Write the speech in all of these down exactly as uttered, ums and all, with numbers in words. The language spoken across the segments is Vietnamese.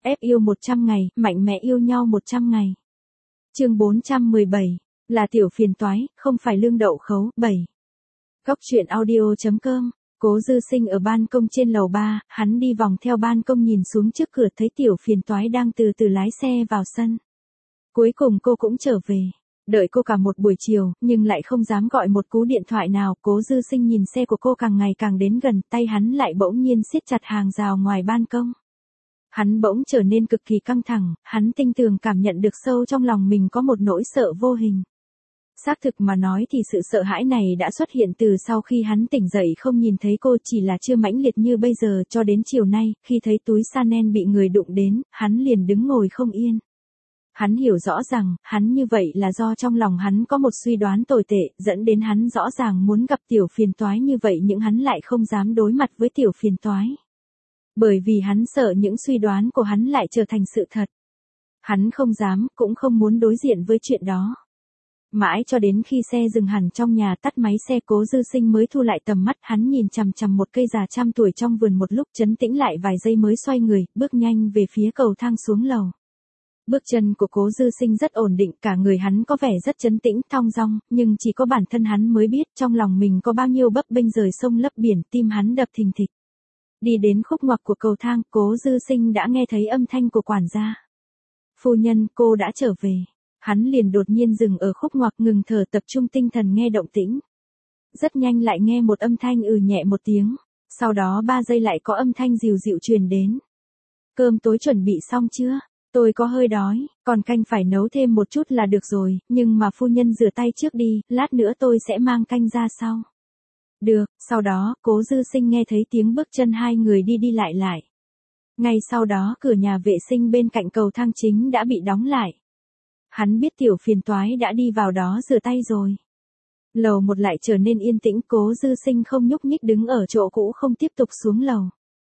Ép yêu một trăm ngày, mạnh mẽ yêu nhau một trăm ngày. Chương bốn trăm mười bảy, là tiểu phiền toái, không phải lương đậu khấu. bảy. Góc truyện audio chấm com. Cố Dư Sinh ở ban công trên lầu ba, hắn đi vòng theo ban công nhìn xuống trước cửa thấy tiểu phiền toái đang từ từ lái xe vào sân. Cuối cùng cô cũng trở về. Đợi cô cả một buổi chiều, nhưng lại không dám gọi một cú điện thoại nào. Cố Dư Sinh nhìn xe của cô càng ngày càng đến gần, tay hắn lại bỗng nhiên siết chặt hàng rào ngoài ban công. Hắn bỗng trở nên cực kỳ căng thẳng, hắn tinh tường cảm nhận được sâu trong lòng mình có một nỗi sợ vô hình. Xác thực mà nói thì sự sợ hãi này đã xuất hiện từ sau khi hắn tỉnh dậy không nhìn thấy cô, chỉ là chưa mãnh liệt như bây giờ. Cho đến chiều nay, khi thấy túi Chanel bị người đụng đến, hắn liền đứng ngồi không yên. Hắn hiểu rõ rằng, hắn như vậy là do trong lòng hắn có một suy đoán tồi tệ, dẫn đến hắn rõ ràng muốn gặp tiểu phiền toái như vậy nhưng hắn lại không dám đối mặt với tiểu phiền toái. Bởi vì hắn sợ những suy đoán của hắn lại trở thành sự thật. Hắn không dám, cũng không muốn đối diện với chuyện đó. Mãi cho đến khi xe dừng hẳn trong nhà, tắt máy xe, Cố Dư Sinh mới thu lại tầm mắt. Hắn nhìn chằm chằm một cây già trăm tuổi trong vườn một lúc, trấn tĩnh lại vài giây mới xoay người, bước nhanh về phía cầu thang xuống lầu. Bước chân của Cố Dư Sinh rất ổn định, cả người hắn có vẻ rất trấn tĩnh, thong dong, nhưng chỉ có bản thân hắn mới biết trong lòng mình có bao nhiêu bấp bênh rời sông lấp biển, tim hắn đập thình thịch. Đi đến khúc ngoặc của cầu thang, Cố Dư Sinh đã nghe thấy âm thanh của quản gia. Phu nhân, cô đã trở về. Hắn liền đột nhiên dừng ở khúc ngoặc, ngừng thở, tập trung tinh thần nghe động tĩnh. Rất nhanh lại nghe một âm thanh ừ nhẹ một tiếng, sau đó ba giây lại có âm thanh dịu dịu truyền đến. Cơm tối chuẩn bị xong chưa? Tôi có hơi đói, còn canh phải nấu thêm một chút là được rồi, nhưng mà phu nhân rửa tay trước đi, lát nữa tôi sẽ mang canh ra sau. Được, sau đó, Cố Dư Sinh nghe thấy tiếng bước chân hai người đi đi lại lại. Ngay sau đó cửa nhà vệ sinh bên cạnh cầu thang chính đã bị đóng lại. Hắn biết tiểu phiền toái đã đi vào đó rửa tay rồi. Lầu một lại trở nên yên tĩnh, Cố Dư Sinh không nhúc nhích đứng ở chỗ cũ không tiếp tục xuống lầu.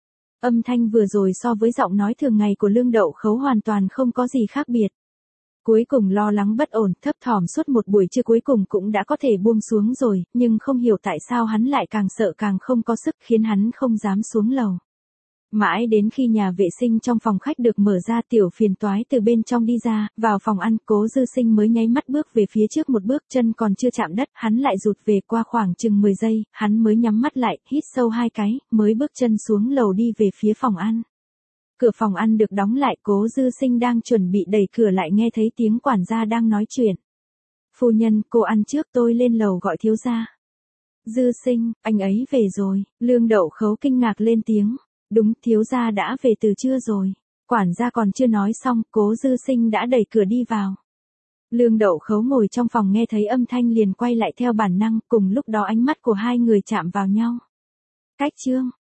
Âm thanh vừa rồi so với giọng nói thường ngày của lương đậu khấu hoàn toàn không có gì khác biệt. Cuối cùng lo lắng bất ổn, thấp thỏm suốt một buổi trưa cuối cùng cũng đã có thể buông xuống rồi, nhưng không hiểu tại sao hắn lại càng sợ càng không có sức, khiến hắn không dám xuống lầu. Mãi đến khi nhà vệ sinh trong phòng khách được mở ra, tiểu phiền toái từ bên trong đi ra, vào phòng ăn, Cố Dư Sinh mới nháy mắt bước về phía trước một bước, chân còn chưa chạm đất, hắn lại rụt về. Qua khoảng chừng mười giây, hắn mới nhắm mắt lại, hít sâu hai cái, mới bước chân xuống lầu đi về phía phòng ăn. Cửa phòng ăn được đóng lại, Cố Dư Sinh đang chuẩn bị đẩy cửa lại nghe thấy tiếng quản gia đang nói chuyện. Phu nhân, cô ăn trước, tôi lên lầu gọi thiếu gia. Dư Sinh, anh ấy về rồi. Lương đậu khấu kinh ngạc lên tiếng. Đúng, thiếu gia đã về từ trưa rồi. Quản gia còn chưa nói xong, Cố Dư Sinh đã đẩy cửa đi vào. Lương đậu khấu ngồi trong phòng nghe thấy âm thanh liền quay lại theo bản năng, cùng lúc đó ánh mắt của hai người chạm vào nhau. Cách chương,